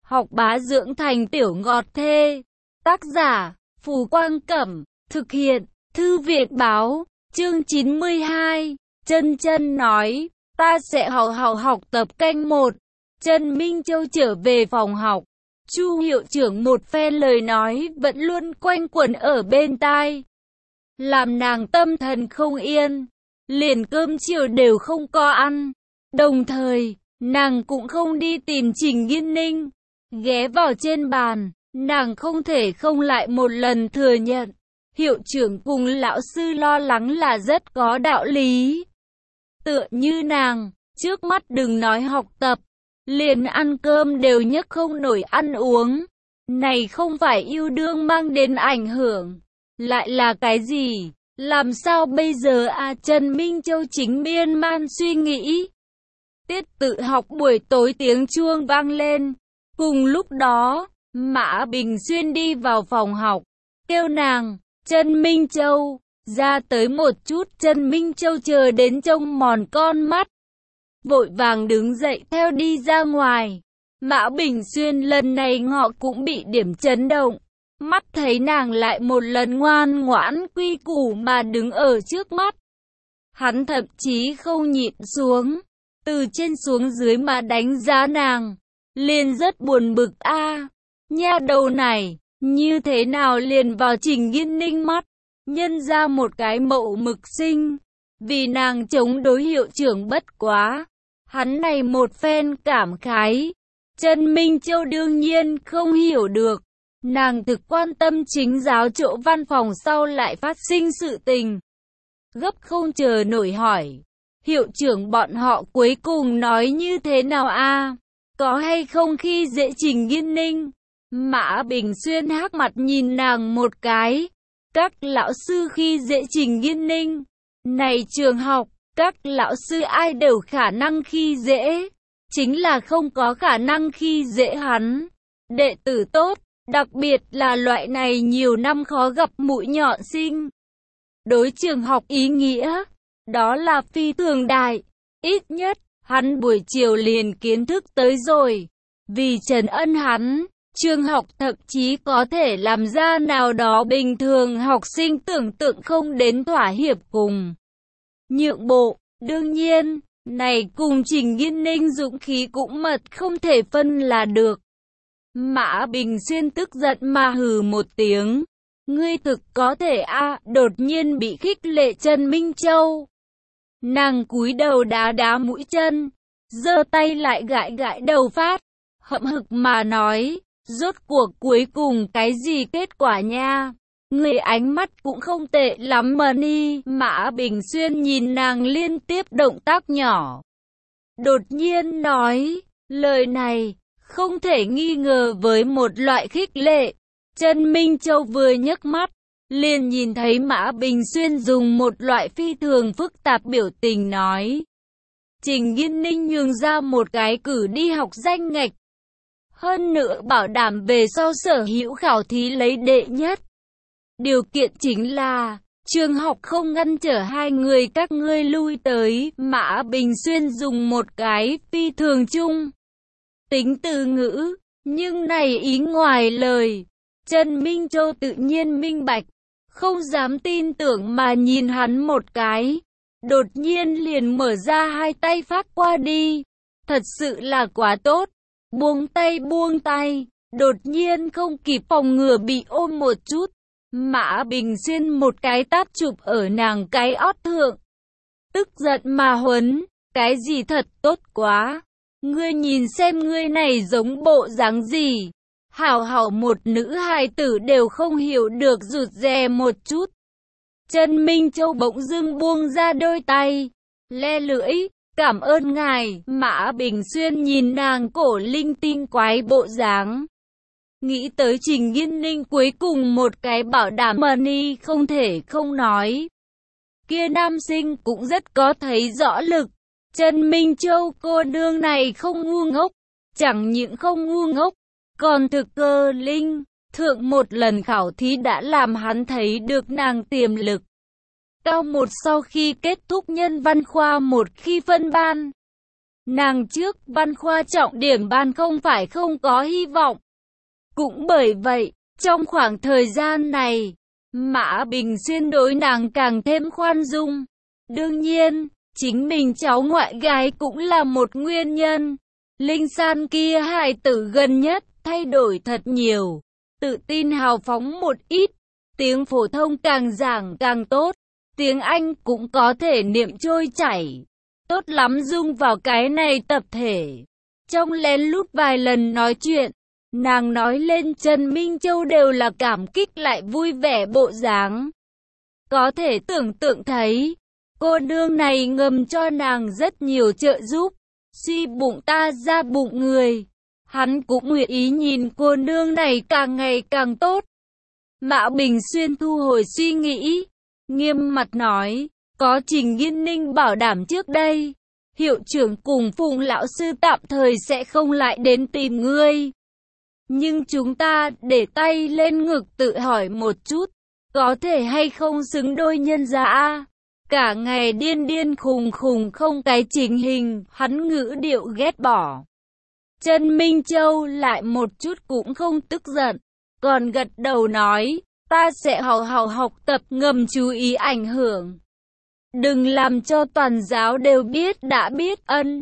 học bá dưỡng thành tiểu ngọt thê. Tác giả, Phù Quang Cẩm. Thực hiện, Thư viện Báo. Chương 92. Chân Chân nói, ta sẽ học tập canh 1. Trần Minh Châu trở về phòng học. Chu hiệu trưởng một phen lời nói vẫn luôn quanh quẩn ở bên tai, làm nàng tâm thần không yên, liền cơm chiều đều không có ăn. Đồng thời, nàng cũng không đi tìm Trình Nghiên Ninh. Ghé vào trên bàn, nàng không thể không lại một lần thừa nhận, hiệu trưởng cùng lão sư lo lắng là rất có đạo lý. Tựa như nàng, trước mắt đừng nói học tập, liền ăn cơm đều nhấc không nổi ăn uống. Này không phải yêu đương mang đến ảnh hưởng, lại là cái gì? Làm sao bây giờ à? Trần Minh Châu chính miên man suy nghĩ. Tiết tự học buổi tối tiếng chuông vang lên. Cùng lúc đó, Mã Bình Xuyên đi vào phòng học, kêu nàng, Trần Minh Châu, ra tới một chút. Trần Minh Châu chờ đến trông mòn con mắt, vội vàng đứng dậy theo đi ra ngoài. Mã Bình Xuyên lần này ngọ cũng bị điểm chấn động. Mắt thấy nàng lại một lần ngoan ngoãn quy củ mà đứng ở trước mắt, hắn thậm chí không nhịn xuống, từ trên xuống dưới mà đánh giá nàng, liền rất buồn bực a. Nha đầu này, như thế nào liền vào Trình Nghiên Ninh mắt, nhân ra một cái mậu mực sinh, vì nàng chống đối hiệu trưởng bất quá. Hắn này một phen cảm khái, Trần Minh Châu đương nhiên không hiểu được. Nàng thực quan tâm chính giáo chỗ văn phòng sau lại phát sinh sự tình. Gấp không chờ nổi hỏi, hiệu trưởng bọn họ cuối cùng nói như thế nào a? Có hay không khi dễ Trình Nghiên Ninh? Mã Bình Xuyên hắc mặt nhìn nàng một cái. Các lão sư khi dễ Trình Nghiên Ninh? Này trường học, các lão sư ai đều khả năng khi dễ, chính là không có khả năng khi dễ hắn. Đệ tử tốt, đặc biệt là loại này nhiều năm khó gặp mũi nhọn sinh, đối trường học ý nghĩa, đó là phi thường đại. Ít nhất, hắn buổi chiều liền kiến thức tới rồi. Vì trấn ân hắn, trường học thậm chí có thể làm ra nào đó bình thường học sinh tưởng tượng không đến thỏa hiệp cùng nhượng bộ. Đương nhiên, này cùng Trình Nghiên Ninh dũng khí cũng mật không thể phân là được. Mã Bình Xuyên tức giận mà hừ một tiếng. Ngươi thực có thể a? Đột nhiên bị khích lệ Trần Minh Châu. Nàng cúi đầu đá đá mũi chân, giơ tay lại gãi gãi đầu phát, hậm hực mà nói, rốt cuộc cuối cùng cái gì kết quả nha? Người ánh mắt cũng không tệ lắm mà ni. Mã Bình Xuyên nhìn nàng liên tiếp động tác nhỏ, đột nhiên nói, lời này không thể nghi ngờ với một loại khích lệ. Trần Minh Châu vừa nhấc mắt, liền nhìn thấy Mã Bình Xuyên dùng một loại phi thường phức tạp biểu tình nói, Trình Nghiên Ninh nhường ra một cái cử đi học danh ngạch, hơn nữa bảo đảm về sau sở hữu khảo thí lấy đệ nhất. Điều kiện chính là, trường học không ngăn trở hai người các ngươi lui tới. Mã Bình Xuyên dùng một cái phi thường chung tính từ ngữ, nhưng này ý ngoài lời. Trần Minh Châu tự nhiên minh bạch, không dám tin tưởng mà nhìn hắn một cái, đột nhiên liền mở ra hai tay phát qua đi. Thật sự là quá tốt. Buông tay, đột nhiên không kịp phòng ngừa bị ôm một chút. Mã Bình Xuyên một cái tát chụp ở nàng cái ót thượng. Tức giận mà huấn, cái gì thật tốt quá. Ngươi nhìn xem ngươi này giống bộ dáng gì. Hảo một nữ hài tử đều không hiểu được, rụt rè một chút. Trần Minh Châu bỗng dưng buông ra đôi tay, le lưỡi, cảm ơn ngài. Mã Bình Xuyên nhìn nàng cổ linh tinh quái bộ dáng, nghĩ tới Trình Nghiên Ninh cuối cùng một cái bảo đảm money không thể không nói. Kia nam sinh cũng rất có thấy rõ lực. Trần Minh Châu cô nương này không ngu ngốc, chẳng những không ngu ngốc, còn thực cơ linh. Thượng một lần khảo thí đã làm hắn thấy được nàng tiềm lực. Cao một sau khi kết thúc nhân văn khoa một khi phân ban, Nàng trước văn khoa trọng điểm ban không phải không có hy vọng. Cũng bởi vậy, trong khoảng thời gian này, Mã Bình Xuyên đối nàng càng thêm khoan dung. Đương nhiên, chính mình cháu ngoại gái cũng là một nguyên nhân. Linh San kia hài tử gần nhất, thay đổi thật nhiều. Tự tin hào phóng một ít, tiếng phổ thông càng giảng càng tốt. Tiếng Anh cũng có thể niệm trôi chảy. Tốt lắm dung vào cái này tập thể. Trong lén lút vài lần nói chuyện, nàng nói lên Trần Minh Châu đều là cảm kích lại vui vẻ bộ dáng. Có thể tưởng tượng thấy, cô nương này ngầm cho nàng rất nhiều trợ giúp. Suy bụng ta ra bụng người. Hắn cũng nguyện ý nhìn cô nương này càng ngày càng tốt. Mã Bình Xuyên thu hồi suy nghĩ, nghiêm mặt nói, có Trình Nghiên Ninh bảo đảm trước đây, hiệu trưởng cùng Phùng lão sư tạm thời sẽ không lại đến tìm ngươi. Nhưng chúng ta để tay lên ngực tự hỏi một chút, có thể hay không xứng đôi nhân gia? Cả ngày điên điên khùng khùng không cái trình hình, hắn ngữ điệu ghét bỏ. Trần Minh Châu lại một chút cũng không tức giận, còn gật đầu nói, ta sẽ hào hào học tập ngầm chú ý ảnh hưởng. Đừng làm cho toàn giáo đều biết đã biết ân.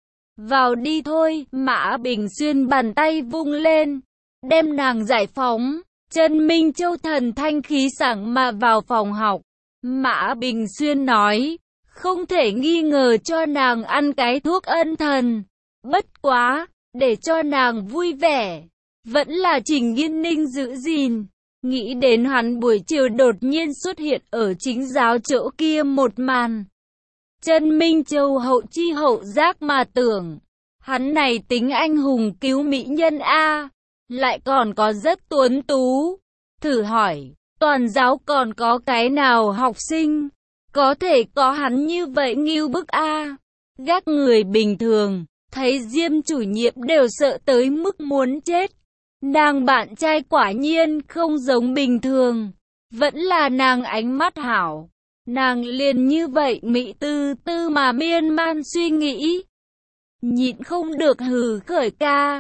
Vào đi thôi, Mã Bình Xuyên bàn tay vung lên, đem nàng giải phóng. Trần Minh Châu thần thanh khí sảng mà vào phòng học. Mã Bình Xuyên nói, không thể nghi ngờ cho nàng ăn cái thuốc ân thần. Bất quá, để cho nàng vui vẻ, vẫn là Trình Nghiên Ninh giữ gìn. Nghĩ đến hắn buổi chiều đột nhiên xuất hiện ở chính giáo chỗ kia một màn. Trần Minh Châu hậu chi hậu giác mà tưởng, hắn này tính anh hùng cứu mỹ nhân a, lại còn có rất tuấn tú. Thử hỏi, toàn giáo còn có cái nào học sinh có thể có hắn như vậy ngưu bức a? Gác người bình thường, thấy Diêm chủ nhiệm đều sợ tới mức muốn chết. Nàng bạn trai quả nhiên không giống bình thường, vẫn là nàng ánh mắt hảo. Nàng liền như vậy mỹ tư tư mà miên man suy nghĩ. Nhịn không được hừ khởi ca,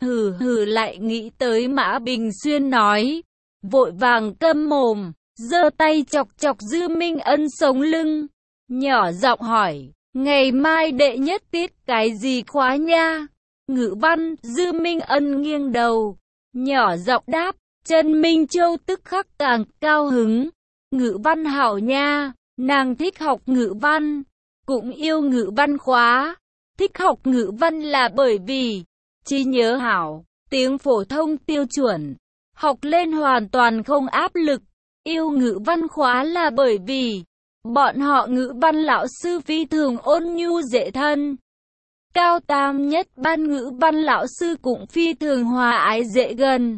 hừ lại nghĩ tới Mã Bình Xuyên nói. Vội vàng câm mồm, giơ tay chọc chọc Dư Minh Ân sống lưng, nhỏ giọng hỏi, ngày mai đệ nhất tiết cái gì khóa nha? Ngữ văn. Dư Minh Ân nghiêng đầu, nhỏ giọng đáp. Trần Minh Châu tức khắc càng cao hứng. Ngữ văn hảo nha, nàng thích học ngữ văn, cũng yêu ngữ văn khóa. Thích học ngữ văn là bởi vì trí nhớ hảo, tiếng phổ thông tiêu chuẩn, học lên hoàn toàn không áp lực. Yêu ngữ văn khóa là bởi vì bọn họ ngữ văn lão sư phi thường ôn nhu dễ thân. Cao tam nhất ban ngữ văn lão sư cũng phi thường hòa ái dễ gần.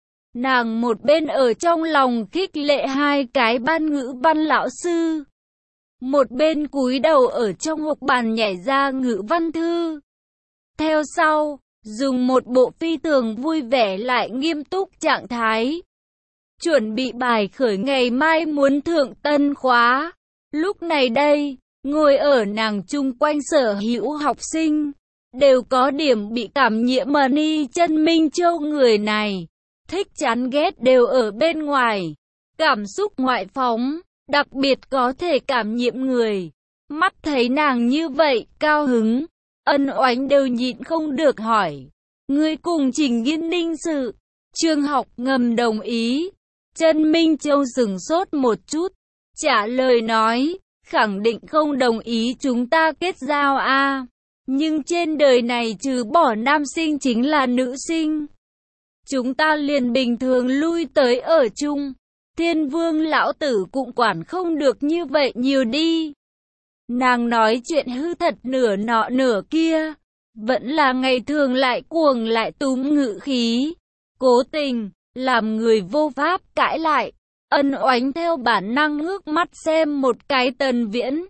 Nàng một bên ở trong lòng khích lệ hai cái ban ngữ văn lão sư, một bên cúi đầu ở trong hộc bàn nhảy ra ngữ văn thư. Theo sau, dùng một bộ phi thường vui vẻ lại nghiêm túc trạng thái, chuẩn bị bài khởi ngày mai muốn thượng tân khóa. Lúc này đây, ngồi ở nàng chung quanh sở hữu học sinh, đều có điểm bị cảm nhiễm Mani Trần Minh Châu người này. Thích chán ghét đều ở bên ngoài. Cảm xúc ngoại phóng, đặc biệt có thể cảm nhiễm người. Mắt thấy nàng như vậy, cao hứng, ân oánh đều nhịn không được hỏi. Ngươi cùng Trình Nghiên Ninh sự, trường học ngầm đồng ý. Trần Minh Châu sửng sốt một chút, trả lời nói, khẳng định không đồng ý chúng ta kết giao a. Nhưng trên đời này trừ bỏ nam sinh chính là nữ sinh. Chúng ta liền bình thường lui tới ở chung. Thiên Vương lão tử cũng quản không được như vậy nhiều đi. Nàng nói chuyện hư thật nửa nọ nửa kia, vẫn là ngày thường lại cuồng lại túm ngữ khí, cố tình làm người vô pháp cãi lại. Ân oánh theo bản năng ngước mắt xem một cái Tần Viễn.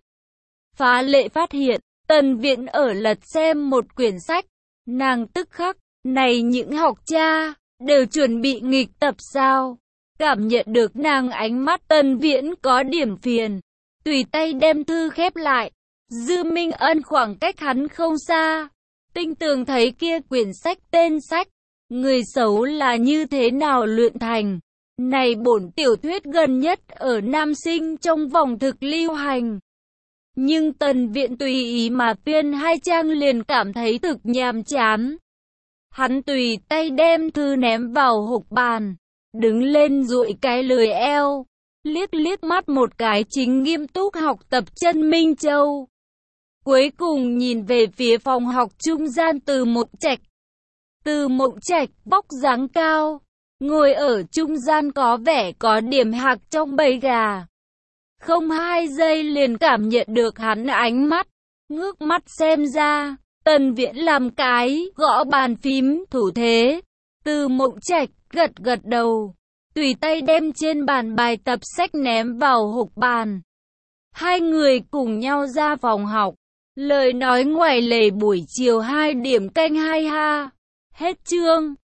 Phá lệ phát hiện, Tần Viễn ở lật xem một quyển sách. Nàng tức khắc, này những học cha, đều chuẩn bị nghịch tập sao? Cảm nhận được nàng ánh mắt Tần Viễn có điểm phiền, tùy tay đem thư khép lại, Dư Minh Ân khoảng cách hắn không xa, tinh tường thấy kia quyển sách tên sách, người xấu là như thế nào luyện thành. Này bổn tiểu thuyết gần nhất ở nam sinh trong vòng thực lưu hành. Nhưng Tần Viện tùy ý mà tuyên 2 trang liền cảm thấy thực nhàm chán. Hắn tùy tay đem thư ném vào hộc bàn, đứng lên duỗi cái lười eo, liếc liếc mắt một cái chính nghiêm túc học tập Chân Minh Châu. Cuối cùng nhìn về phía phòng học trung gian Từ Mộng Trạch. Từ Mộng Trạch vóc dáng cao, ngồi ở trung gian có vẻ có điểm hạc trong bầy gà. Không 2 giây liền cảm nhận được hắn ánh mắt, ngước mắt xem ra, Tần Viễn làm cái gõ bàn phím thủ thế. Từ Mộng Trạch gật gật đầu, tùy tay đem trên bàn bài tập sách ném vào hộc bàn. 2 người cùng nhau ra phòng học, lời nói ngoài lề buổi chiều 2 điểm canh 2 ha. Hết chương.